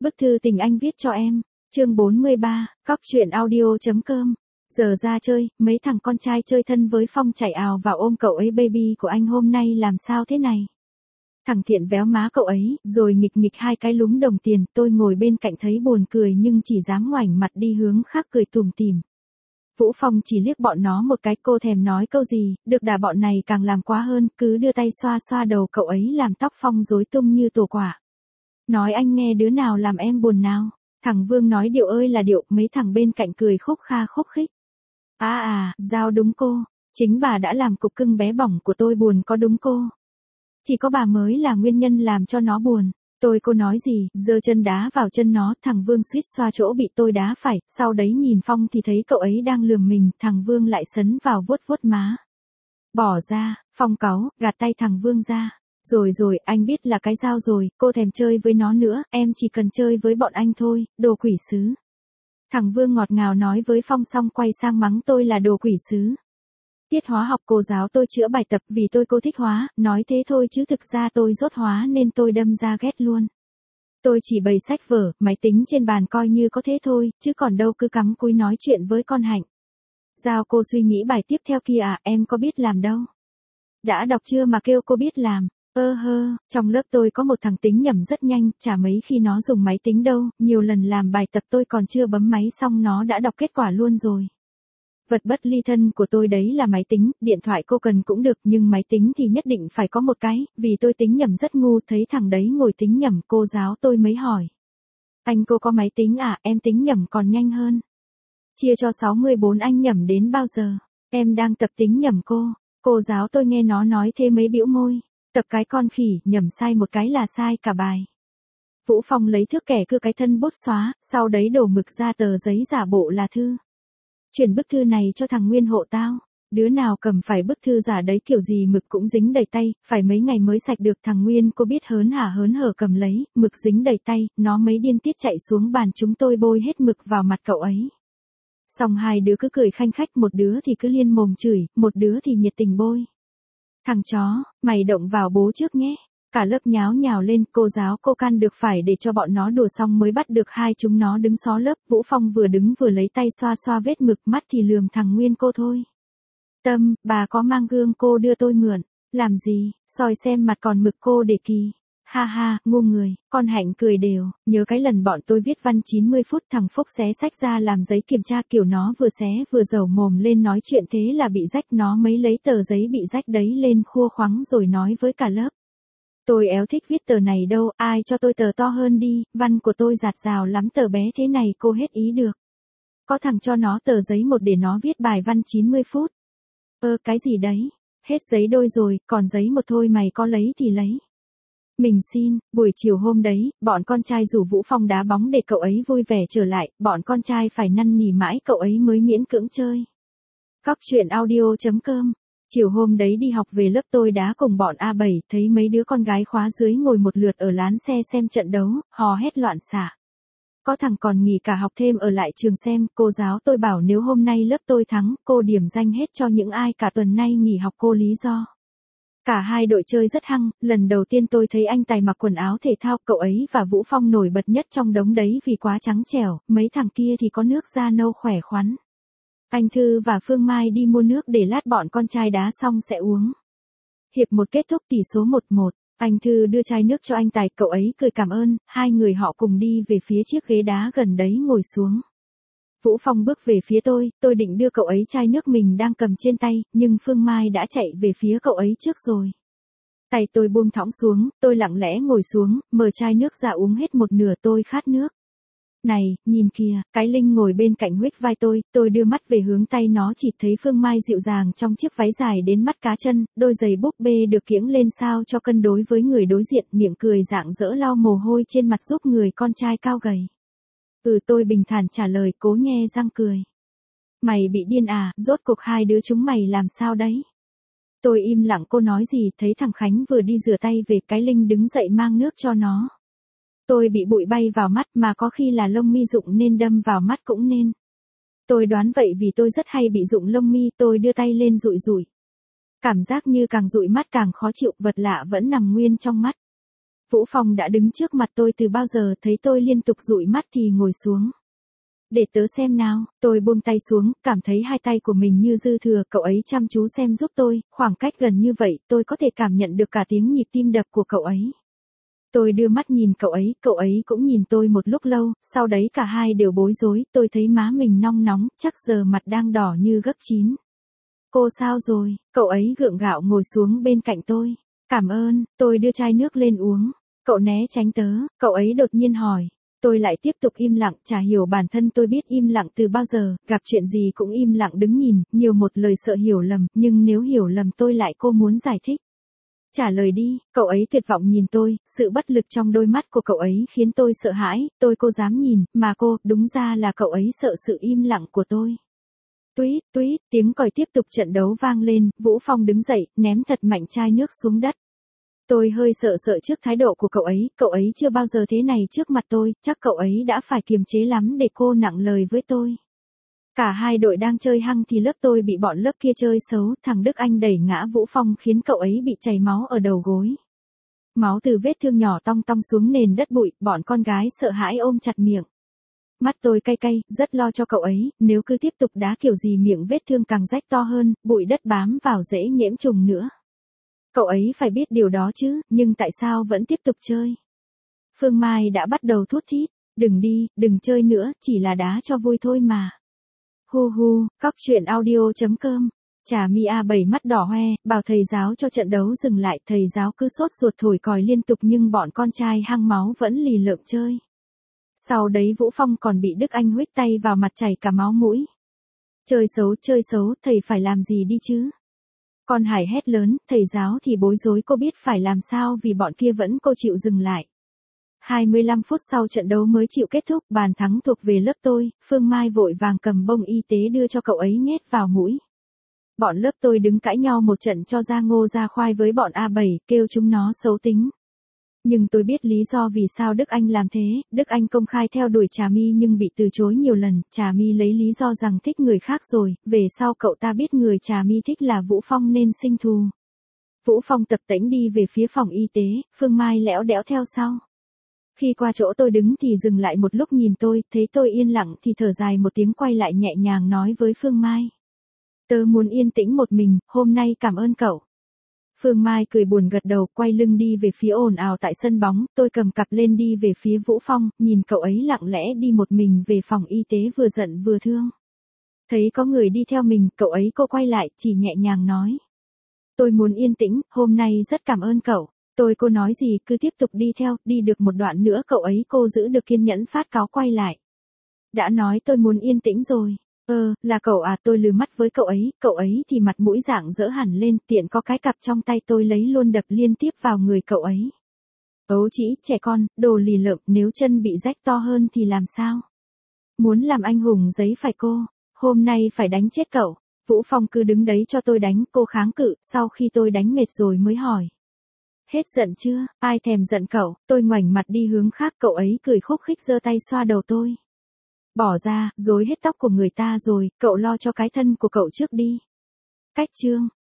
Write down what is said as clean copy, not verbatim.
Bức thư tình anh viết cho em. Chương 43, Cóc truyện audio.com. Giờ ra chơi, mấy thằng con trai chơi thân với Phong chạy ào vào ôm cậu ấy. Baby của anh hôm nay làm sao thế này? Thằng Thiện véo má cậu ấy, rồi nghịch nghịch hai cái lúm đồng tiền. Tôi ngồi bên cạnh thấy buồn cười nhưng chỉ dám ngoảnh mặt đi hướng khác cười tủm tỉm. Vũ Phong chỉ liếc bọn nó một cái, cô thèm nói câu gì, được đà bọn này càng làm quá hơn, cứ đưa tay xoa xoa đầu cậu ấy làm tóc Phong rối tung như tổ quả. Nói anh nghe đứa nào làm em buồn nào? Thằng Vương nói điệu ơi là điệu, mấy thằng bên cạnh cười khúc kha khúc khích. Giao đúng cô, chính bà đã làm cục cưng bé bỏng của tôi buồn có đúng cô. Chỉ có bà mới là nguyên nhân làm cho nó buồn. Cô nói gì, giơ chân đá vào chân nó, thằng Vương suýt xoa chỗ bị tôi đá phải, sau đấy nhìn Phong thì thấy cậu ấy đang lườm mình, thằng Vương lại sấn vào vuốt vuốt má. Bỏ ra, Phong cáu, gạt tay thằng Vương ra. Rồi, anh biết là cái dao rồi, cô thèm chơi với nó nữa, em chỉ cần chơi với bọn anh thôi, đồ quỷ sứ. Thằng Vương ngọt ngào nói với Phong xong quay sang mắng tôi là đồ quỷ sứ. Tiết hóa học cô giáo tôi chữa bài tập vì cô thích hóa, nói thế thôi chứ thực ra tôi dốt hóa nên tôi đâm ra ghét luôn. Tôi chỉ bày sách vở, máy tính trên bàn coi như có thế thôi, chứ còn đâu cứ cắm cúi nói chuyện với con Hạnh. Giao cô suy nghĩ bài tiếp theo kia à, em có biết làm đâu. Đã đọc chưa mà kêu cô biết làm. Trong lớp tôi có một thằng tính nhẩm rất nhanh, chả mấy khi nó dùng máy tính đâu, nhiều lần làm bài tập tôi còn chưa bấm máy xong nó đã đọc kết quả luôn rồi. Vật bất ly thân của tôi đấy là máy tính, điện thoại cô cần cũng được nhưng máy tính thì nhất định phải có một cái, vì tôi tính nhẩm rất ngu, thấy thằng đấy ngồi tính nhẩm cô giáo tôi mới hỏi. Anh cô có máy tính à, em tính nhẩm còn nhanh hơn. Chia cho 64 anh nhẩm đến bao giờ, em đang tập tính nhẩm cô giáo tôi nghe nó nói thế mấy bĩu môi. Tập cái con khỉ, nhẩm sai một cái là sai cả bài. Vũ Phong lấy thước kẻ cưa cái thân bút xóa, sau đấy đổ mực ra tờ giấy giả bộ là thư. Chuyển bức thư này cho thằng Nguyên hộ tao. Đứa nào cầm phải bức thư giả đấy kiểu gì mực cũng dính đầy tay, phải mấy ngày mới sạch được. Thằng Nguyên cô biết hớn hở cầm lấy, mực dính đầy tay, nó mấy điên tiết chạy xuống bàn chúng tôi bôi hết mực vào mặt cậu ấy. Xong hai đứa cứ cười khanh khách, một đứa thì cứ liên mồm chửi, một đứa thì nhiệt tình bôi. Thằng chó, mày động vào bố trước nhé. Cả lớp nháo nhào lên, cô giáo cô can được phải để cho bọn nó đùa xong mới bắt được hai chúng nó đứng xó lớp. Vũ Phong vừa đứng vừa lấy tay xoa xoa vết mực, mắt thì lườm thằng Nguyên cô thôi. Tâm, bà có mang gương cô đưa tôi mượn. Làm gì, soi xem mặt còn mực cô để kỳ. Ha, ngu người, con Hạnh cười đều, nhớ cái lần bọn tôi viết văn 90 phút thằng Phúc xé sách ra làm giấy kiểm tra kiểu nó vừa xé vừa dầu mồm lên nói chuyện thế là bị rách, nó mới lấy tờ giấy bị rách đấy lên khua khoắng rồi nói với cả lớp. Tôi éo thích viết tờ này đâu, ai cho tôi tờ to hơn đi, văn của tôi dạt dào lắm, tờ bé thế này cô hết ý được. Có thằng cho nó tờ giấy một để nó viết bài văn 90 phút. Cái gì đấy, hết giấy đôi rồi, còn giấy một thôi, mày có lấy thì lấy. Mình xin, buổi chiều hôm đấy, bọn con trai rủ Vũ Phong đá bóng để cậu ấy vui vẻ trở lại, bọn con trai phải năn nỉ mãi cậu ấy mới miễn cưỡng chơi. Cóc truyện audio.com. Chiều hôm đấy đi học về lớp tôi đá cùng bọn A7, thấy mấy đứa con gái khóa dưới ngồi một lượt ở lán xe xem trận đấu, hò hét loạn xạ. Có thằng còn nghỉ cả học thêm ở lại trường xem, cô giáo tôi bảo nếu hôm nay lớp tôi thắng, cô điểm danh hết cho những ai cả tuần nay nghỉ học, cô lý do. Cả hai đội chơi rất hăng, lần đầu tiên tôi thấy anh Tài mặc quần áo thể thao, cậu ấy và Vũ Phong nổi bật nhất trong đống đấy vì quá trắng trẻo, mấy thằng kia thì có nước da nâu khỏe khoắn. Anh Thư và Phương Mai đi mua nước để lát bọn con trai đá xong sẽ uống. Hiệp 1 kết thúc tỷ số 1-1, anh Thư đưa chai nước cho anh Tài, cậu ấy cười cảm ơn, hai người họ cùng đi về phía chiếc ghế đá gần đấy ngồi xuống. Vũ Phong bước về phía tôi định đưa cậu ấy chai nước mình đang cầm trên tay, nhưng Phương Mai đã chạy về phía cậu ấy trước rồi. Tay tôi buông thõng xuống, tôi lặng lẽ ngồi xuống, mở chai nước ra uống hết một nửa, tôi khát nước. Này, nhìn kìa, cái Linh ngồi bên cạnh huých vai tôi đưa mắt về hướng tay nó, chỉ thấy Phương Mai dịu dàng trong chiếc váy dài đến mắt cá chân, đôi giày búp bê được kiễng lên sao cho cân đối với người đối diện, miệng cười rạng rỡ lau mồ hôi trên mặt giúp người con trai cao gầy. Tôi bình thản trả lời, cố nhe răng cười. Mày bị điên à, rốt cuộc hai đứa chúng mày làm sao đấy? Tôi im lặng, cô nói gì, thấy thằng Khánh vừa đi rửa tay về, cái Linh đứng dậy mang nước cho nó. Tôi bị bụi bay vào mắt, mà có khi là lông mi rụng nên đâm vào mắt cũng nên. Tôi đoán vậy vì tôi rất hay bị rụng lông mi, tôi đưa tay lên dụi dụi. Cảm giác như càng dụi mắt càng khó chịu, vật lạ vẫn nằm nguyên trong mắt. Vũ Phong đã đứng trước mặt tôi từ bao giờ, thấy tôi liên tục dụi mắt thì ngồi xuống. Để tớ xem nào, tôi buông tay xuống, cảm thấy hai tay của mình như dư thừa, cậu ấy chăm chú xem giúp tôi, khoảng cách gần như vậy, tôi có thể cảm nhận được cả tiếng nhịp tim đập của cậu ấy. Tôi đưa mắt nhìn cậu ấy cũng nhìn tôi một lúc lâu, sau đấy cả hai đều bối rối, tôi thấy má mình nong nóng, chắc giờ mặt đang đỏ như gấp chín. Cô sao rồi? Cậu ấy gượng gạo ngồi xuống bên cạnh tôi. Cảm ơn, tôi đưa chai nước lên uống. Cậu né tránh tớ, cậu ấy đột nhiên hỏi. Tôi lại tiếp tục im lặng, chả hiểu bản thân tôi biết im lặng từ bao giờ, gặp chuyện gì cũng im lặng đứng nhìn, nhiều một lời sợ hiểu lầm, nhưng nếu hiểu lầm tôi lại cô muốn giải thích. Trả lời đi, cậu ấy tuyệt vọng nhìn tôi, sự bất lực trong đôi mắt của cậu ấy khiến tôi sợ hãi, cô dám nhìn, mà cô, đúng ra là cậu ấy sợ sự im lặng của tôi. Tuýt, tuýt, tiếng còi tiếp tục trận đấu vang lên, Vũ Phong đứng dậy, ném thật mạnh chai nước xuống đất. Tôi hơi sợ trước thái độ của cậu ấy chưa bao giờ thế này trước mặt tôi, chắc cậu ấy đã phải kiềm chế lắm để cô nặng lời với tôi. Cả hai đội đang chơi hăng thì lớp tôi bị bọn lớp kia chơi xấu, thằng Đức Anh đẩy ngã Vũ Phong khiến cậu ấy bị chảy máu ở đầu gối. Máu từ vết thương nhỏ tong tong xuống nền đất bụi, bọn con gái sợ hãi ôm chặt miệng. Mắt tôi cay cay, rất lo cho cậu ấy, nếu cứ tiếp tục đá kiểu gì miệng vết thương càng rách to hơn, bụi đất bám vào dễ nhiễm trùng nữa. Cậu ấy phải biết điều đó chứ, nhưng tại sao vẫn tiếp tục chơi? Phương Mai đã bắt đầu thút thít, đừng đi, đừng chơi nữa, chỉ là đá cho vui thôi mà. Hu hu, cóc truyện audio.com. Trà Mi A7 mắt đỏ hoe, bảo thầy giáo cho trận đấu dừng lại, thầy giáo cứ sốt ruột thổi còi liên tục nhưng bọn con trai hăng máu vẫn lì lợm chơi. Sau đấy Vũ Phong còn bị Đức Anh huých tay vào mặt chảy cả máu mũi. Chơi xấu, thầy phải làm gì đi chứ? Con Hải hét lớn, thầy giáo thì bối rối, cô biết phải làm sao vì bọn kia vẫn cô chịu dừng lại. 25 phút sau trận đấu mới chịu kết thúc, bàn thắng thuộc về lớp tôi, Phương Mai vội vàng cầm bông y tế đưa cho cậu ấy nhét vào mũi. Bọn lớp tôi đứng cãi nhau một trận cho ra ngô ra khoai với bọn A7, kêu chúng nó xấu tính. Nhưng tôi biết lý do vì sao Đức Anh làm thế, Đức Anh công khai theo đuổi Trà My nhưng bị từ chối nhiều lần, Trà My lấy lý do rằng thích người khác rồi, về sau cậu ta biết người Trà My thích là Vũ Phong nên sinh thù. Vũ Phong tập tễnh đi về phía phòng y tế, Phương Mai lẽo đẽo theo sau. Khi qua chỗ tôi đứng thì dừng lại một lúc nhìn tôi, thấy tôi yên lặng thì thở dài một tiếng quay lại nhẹ nhàng nói với Phương Mai. Tớ muốn yên tĩnh một mình, hôm nay cảm ơn cậu. Phương Mai cười buồn gật đầu, quay lưng đi về phía ồn ào tại sân bóng, tôi cầm cặp lên đi về phía Vũ Phong, nhìn cậu ấy lặng lẽ đi một mình về phòng y tế vừa giận vừa thương. Thấy có người đi theo mình, cô quay lại, chỉ nhẹ nhàng nói. Tôi muốn yên tĩnh, hôm nay rất cảm ơn cậu. Cô nói gì cứ tiếp tục đi theo, đi được một đoạn nữa cô giữ được kiên nhẫn phát cáu quay lại. Đã nói tôi muốn yên tĩnh rồi. Là cậu à, tôi lừ mắt với cậu ấy thì mặt mũi rạng rỡ hẳn lên, tiện có cái cặp trong tay tôi lấy luôn đập liên tiếp vào người cậu ấy. Ấu trĩ, trẻ con, đồ lì lợm, nếu chân bị rách to hơn thì làm sao? Muốn làm anh hùng giấy phải cô, hôm nay phải đánh chết cậu. Vũ Phong cứ đứng đấy cho tôi đánh, cô kháng cự, sau khi tôi đánh mệt rồi mới hỏi. Hết giận chưa, ai thèm giận cậu, tôi ngoảnh mặt đi hướng khác, cậu ấy cười khúc khích giơ tay xoa đầu tôi. Bỏ ra, rối hết tóc của người ta rồi, cậu lo cho cái thân của cậu trước đi. Cách chương.